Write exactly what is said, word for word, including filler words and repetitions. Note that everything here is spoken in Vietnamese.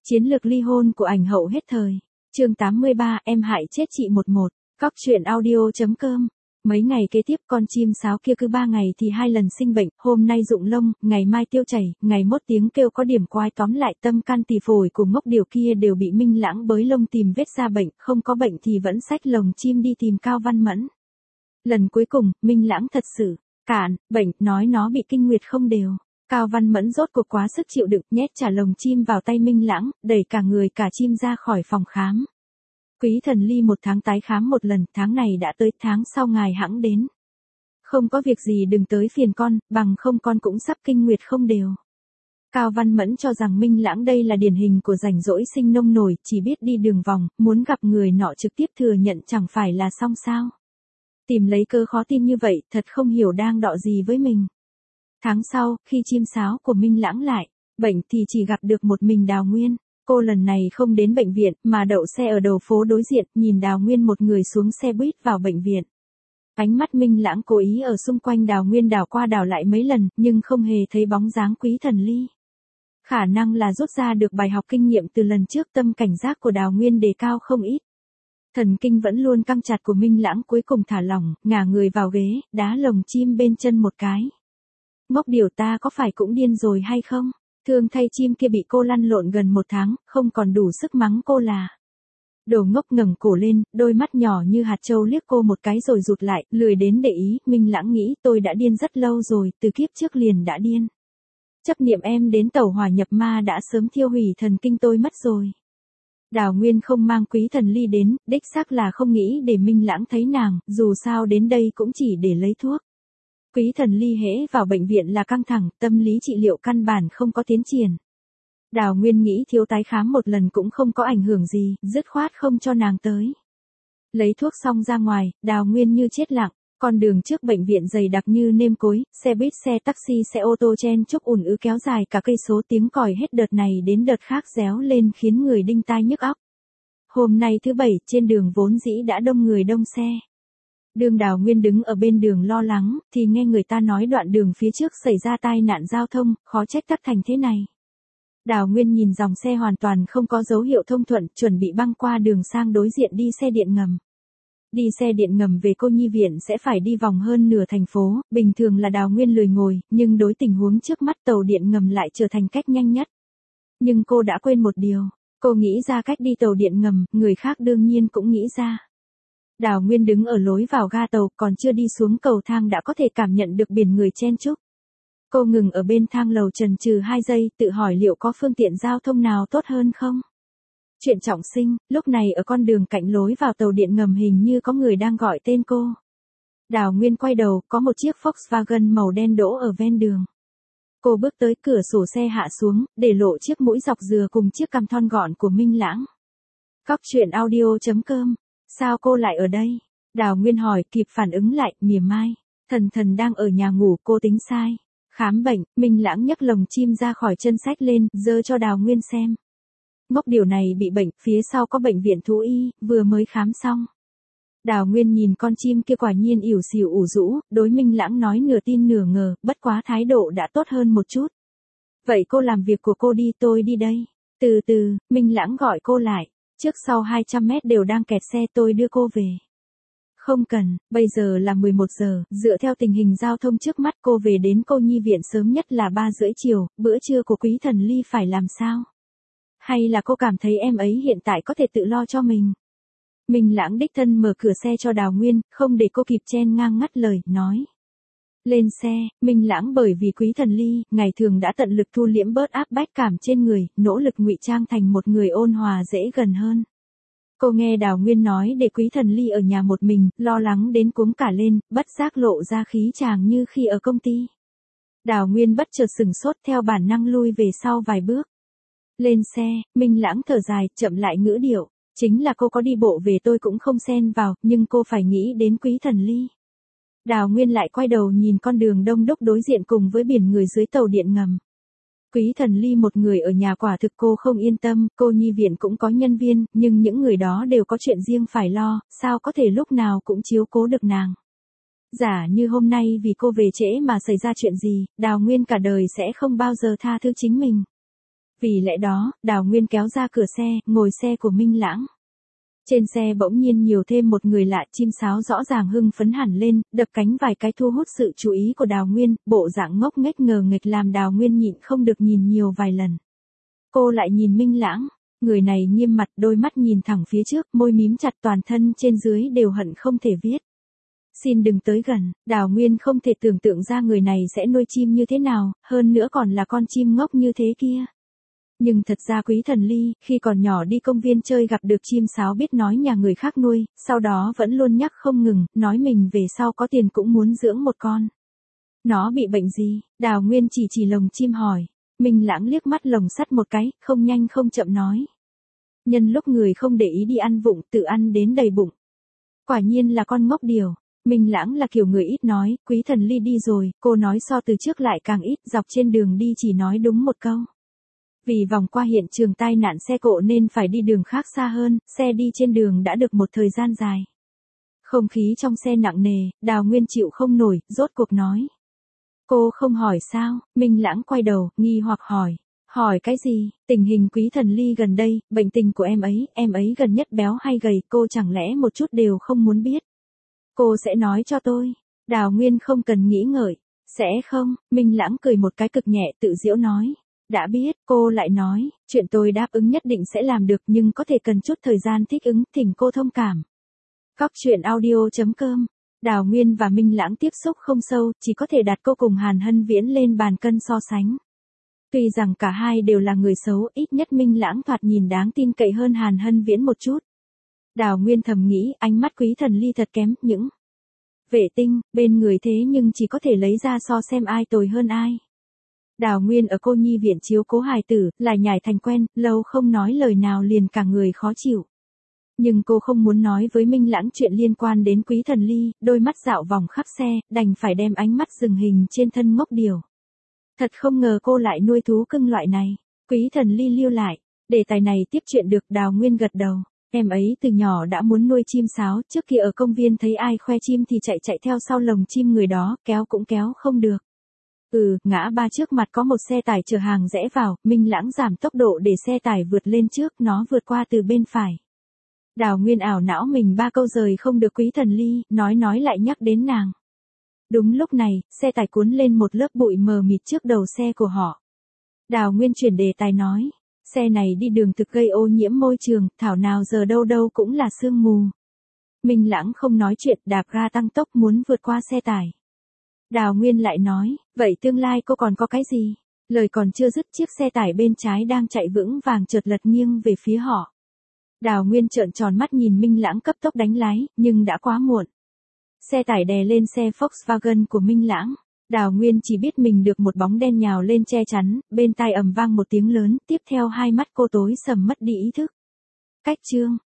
Chiến lược ly hôn của ảnh hậu hết thời. Chương tám mươi ba, em hại chết chị một một. Cóc truyện audio chấm com. Mấy ngày kế tiếp con chim sáo kia cứ ba ngày thì hai lần sinh bệnh, hôm nay rụng lông, ngày mai tiêu chảy, ngày mốt tiếng kêu có điểm quái, tóm lại tâm can tỳ phổi của ngốc điều kia đều bị Minh Lãng bới lông tìm vết ra bệnh, không có bệnh thì vẫn xách lồng chim đi tìm Cao Văn Mẫn. Lần cuối cùng, Minh Lãng thật sự cạn bệnh, nói nó bị kinh nguyệt không đều. Cao Văn Mẫn rốt cuộc quá sức chịu đựng, nhét trả lồng chim vào tay Minh Lãng, đẩy cả người cả chim ra khỏi phòng khám. Quý Thần Ly một tháng tái khám một lần, tháng này đã tới, tháng sau ngài hẵng đến. Không có việc gì đừng tới phiền con, bằng không con cũng sắp kinh nguyệt không đều. Cao Văn Mẫn cho rằng Minh Lãng đây là điển hình của rảnh rỗi sinh nông nổi, chỉ biết đi đường vòng, muốn gặp người nọ trực tiếp thừa nhận chẳng phải là xong sao. Tìm lấy cơ khó tin như vậy, thật không hiểu đang đọ gì với mình. Tháng sau, khi chim sáo của Minh Lãng lại bệnh thì chỉ gặp được một mình Đào Nguyên. Cô lần này không đến bệnh viện mà đậu xe ở đầu phố đối diện, nhìn Đào Nguyên một người xuống xe buýt vào bệnh viện. Ánh mắt Minh Lãng cố ý ở xung quanh Đào Nguyên đảo qua đảo lại mấy lần, nhưng không hề thấy bóng dáng Quý Thần Ly. Khả năng là rút ra được bài học kinh nghiệm từ lần trước, tâm cảnh giác của Đào Nguyên đề cao không ít. Thần kinh vẫn luôn căng chặt của Minh Lãng cuối cùng thả lỏng, ngả người vào ghế, đá lồng chim bên chân một cái. Ngốc điều, ta có phải cũng điên rồi hay không? Thương thay chim kia bị cô lăn lộn gần một tháng, không còn đủ sức mắng cô là. Đồ ngốc, ngẩng cổ lên, đôi mắt nhỏ như hạt châu liếc cô một cái rồi rụt lại, lười đến để ý. Minh Lãng nghĩ tôi đã điên rất lâu rồi, từ kiếp trước liền đã điên. Chấp niệm em đến tẩu hỏa nhập ma đã sớm thiêu hủy thần kinh tôi mất rồi. Đào Nguyên không mang Quý Thần Ly đến, đích xác là không nghĩ để Minh Lãng thấy nàng, dù sao đến đây cũng chỉ để lấy thuốc. Quý Thần Ly hễ vào bệnh viện là căng thẳng, tâm lý trị liệu căn bản không có tiến triển. Đào Nguyên nghĩ thiếu tái khám một lần cũng không có ảnh hưởng gì, dứt khoát không cho nàng tới. Lấy thuốc xong ra ngoài, Đào Nguyên như chết lặng, con đường trước bệnh viện dày đặc như nêm cối, xe buýt, xe taxi, xe ô tô chen chúc ùn ứ kéo dài cả cây số, tiếng còi hết đợt này đến đợt khác réo lên khiến người đinh tai nhức óc. Hôm nay thứ bảy, trên đường vốn dĩ đã đông người đông xe. Đường Đào Nguyên đứng ở bên đường lo lắng, thì nghe người ta nói đoạn đường phía trước xảy ra tai nạn giao thông, khó trách tắc thành thế này. Đào Nguyên nhìn dòng xe hoàn toàn không có dấu hiệu thông thuận, chuẩn bị băng qua đường sang đối diện đi xe điện ngầm. Đi xe điện ngầm về Cô Nhi Viện sẽ phải đi vòng hơn nửa thành phố, bình thường là Đào Nguyên lười ngồi, nhưng đối tình huống trước mắt tàu điện ngầm lại trở thành cách nhanh nhất. Nhưng cô đã quên một điều, cô nghĩ ra cách đi tàu điện ngầm, người khác đương nhiên cũng nghĩ ra. Đào Nguyên đứng ở lối vào ga tàu, còn chưa đi xuống cầu thang đã có thể cảm nhận được biển người chen chúc. Cô ngừng ở bên thang lầu chần chừ hai giây, tự hỏi liệu có phương tiện giao thông nào tốt hơn không? Chuyện trọng sinh, lúc này ở con đường cạnh lối vào tàu điện ngầm hình như có người đang gọi tên cô. Đào Nguyên quay đầu, có một chiếc Volkswagen màu đen đỗ ở ven đường. Cô bước tới, cửa sổ xe hạ xuống, để lộ chiếc mũi dọc dừa cùng chiếc cằm thon gọn của Minh Lãng. Cóc truyện audio chấm com. Sao cô lại ở đây? Đào Nguyên hỏi, kịp phản ứng lại, mỉa mai. Thần Thần đang ở nhà ngủ, cô tính sai. Khám bệnh, Minh Lãng nhấc lồng chim ra khỏi chân sách lên, giơ cho Đào Nguyên xem. Ngốc điều này bị bệnh, phía sau có bệnh viện thú y, vừa mới khám xong. Đào Nguyên nhìn con chim kia quả nhiên ỉu xìu ủ rũ, đối Minh Lãng nói nửa tin nửa ngờ, bất quá thái độ đã tốt hơn một chút. Vậy cô làm việc của cô đi, tôi đi đây. Từ từ, Minh Lãng gọi cô lại. Trước sau hai trăm mét đều đang kẹt xe, tôi đưa cô về. Không cần, bây giờ là mười một giờ, dựa theo tình hình giao thông trước mắt cô về đến Cô Nhi Viện sớm nhất là ba rưỡi chiều, bữa trưa của Quý Thần Ly phải làm sao? Hay là cô cảm thấy em ấy hiện tại có thể tự lo cho mình? Minh Lãng đích thân mở cửa xe cho Đào Nguyên, không để cô kịp chen ngang ngắt lời, nói. Lên xe, Minh Lãng bởi vì Quý Thần Ly, ngày thường đã tận lực thu liễm bớt áp bách cảm trên người, nỗ lực ngụy trang thành một người ôn hòa dễ gần hơn. Cô nghe Đào Nguyên nói để Quý Thần Ly ở nhà một mình, lo lắng đến cuống cả lên, bất giác lộ ra khí chàng như khi ở công ty. Đào Nguyên bất chợt sừng sốt, theo bản năng lui về sau vài bước. Lên xe, Minh Lãng thở dài, chậm lại ngữ điệu, chính là cô có đi bộ về tôi cũng không xen vào, nhưng cô phải nghĩ đến Quý Thần Ly. Đào Nguyên lại quay đầu nhìn con đường đông đúc đối diện cùng với biển người dưới tàu điện ngầm. Quý Thần Ly một người ở nhà quả thực cô không yên tâm, Cô Nhi Viện cũng có nhân viên, nhưng những người đó đều có chuyện riêng phải lo, sao có thể lúc nào cũng chiếu cố được nàng. Giả như hôm nay vì cô về trễ mà xảy ra chuyện gì, Đào Nguyên cả đời sẽ không bao giờ tha thứ chính mình. Vì lẽ đó, Đào Nguyên kéo ra cửa xe, ngồi xe của Minh Lãng. Trên xe bỗng nhiên nhiều thêm một người lạ, chim sáo rõ ràng hưng phấn hẳn lên, đập cánh vài cái thu hút sự chú ý của Đào Nguyên, bộ dạng ngốc nghếch ngờ nghệch làm Đào Nguyên nhịn không được nhìn nhiều vài lần. Cô lại nhìn Minh Lãng, người này nghiêm mặt, đôi mắt nhìn thẳng phía trước, môi mím chặt, toàn thân trên dưới đều hận không thể viết. Xin đừng tới gần. Đào Nguyên không thể tưởng tượng ra người này sẽ nuôi chim như thế nào, hơn nữa còn là con chim ngốc như thế kia. Nhưng thật ra Quý Thần Ly, khi còn nhỏ đi công viên chơi gặp được chim sáo biết nói nhà người khác nuôi, sau đó vẫn luôn nhắc không ngừng, nói mình về sau có tiền cũng muốn dưỡng một con. Nó bị bệnh gì? Đào Nguyên chỉ chỉ lồng chim hỏi. Minh Lãng liếc mắt lồng sắt một cái, không nhanh không chậm nói. Nhân lúc người không để ý đi ăn vụng, tự ăn đến đầy bụng. Quả nhiên là con ngốc điều. Minh Lãng là kiểu người ít nói, Quý Thần Ly đi rồi, cô nói so từ trước lại càng ít, dọc trên đường đi chỉ nói đúng một câu. Vì vòng qua hiện trường tai nạn xe cộ nên phải đi đường khác xa hơn, xe đi trên đường đã được một thời gian dài. Không khí trong xe nặng nề, Đào Nguyên chịu không nổi, rốt cuộc nói. Cô không hỏi sao? Minh Lãng quay đầu, nghi hoặc hỏi. Hỏi cái gì? Tình hình Quý Thần Ly gần đây, bệnh tình của em ấy, em ấy gần nhất béo hay gầy, cô chẳng lẽ một chút đều không muốn biết? Cô sẽ nói cho tôi. Đào Nguyên không cần nghĩ ngợi. Sẽ không? Minh Lãng cười một cái cực nhẹ, tự giễu nói. Đã biết, cô lại nói, chuyện tôi đáp ứng nhất định sẽ làm được nhưng có thể cần chút thời gian thích ứng, thỉnh cô thông cảm. Cóc truyện audio chấm com. Đào Nguyên và Minh Lãng tiếp xúc không sâu, chỉ có thể đặt cô cùng Hàn Hân Viễn lên bàn cân so sánh. Tuy rằng cả hai đều là người xấu, ít nhất Minh Lãng thoạt nhìn đáng tin cậy hơn Hàn Hân Viễn một chút. Đào Nguyên thầm nghĩ, ánh mắt Quý Thần Ly thật kém, những vệ tinh, bên người thế nhưng chỉ có thể lấy ra so xem ai tồi hơn ai. Đào Nguyên ở cô nhi viện chiếu cố hài tử, lại nhảy thành quen, lâu không nói lời nào liền cả người khó chịu. Nhưng cô không muốn nói với Minh Lãng chuyện liên quan đến Quý Thần Ly, đôi mắt dạo vòng khắp xe, đành phải đem ánh mắt dừng hình trên thân ngốc điều. Thật không ngờ cô lại nuôi thú cưng loại này. Quý Thần Ly lưu lại, đề tài này tiếp chuyện được. Đào Nguyên gật đầu. Em ấy từ nhỏ đã muốn nuôi chim sáo, trước kia ở công viên thấy ai khoe chim thì chạy chạy theo sau lồng chim người đó, kéo cũng kéo không được. Ừ, ngã ba trước mặt có một xe tải chở hàng rẽ vào, Minh Lãng giảm tốc độ để xe tải vượt lên trước, nó vượt qua từ bên phải. Đào Nguyên ảo não mình ba câu rời không được Quý Thần Ly, nói nói lại nhắc đến nàng. Đúng lúc này, xe tải cuốn lên một lớp bụi mờ mịt trước đầu xe của họ. Đào Nguyên chuyển đề tài nói, xe này đi đường thực gây ô nhiễm môi trường, thảo nào giờ đâu đâu cũng là sương mù. Minh Lãng không nói chuyện, đạp ga tăng tốc muốn vượt qua xe tải. Đào Nguyên lại nói, vậy tương lai cô còn có cái gì? Lời còn chưa dứt, chiếc xe tải bên trái đang chạy vững vàng chợt lật nghiêng về phía họ. Đào Nguyên trợn tròn mắt nhìn Minh Lãng cấp tốc đánh lái, nhưng đã quá muộn. Xe tải đè lên xe Volkswagen của Minh Lãng. Đào Nguyên chỉ biết mình được một bóng đen nhào lên che chắn, bên tai ầm vang một tiếng lớn, tiếp theo hai mắt cô tối sầm mất đi ý thức. Cách chương.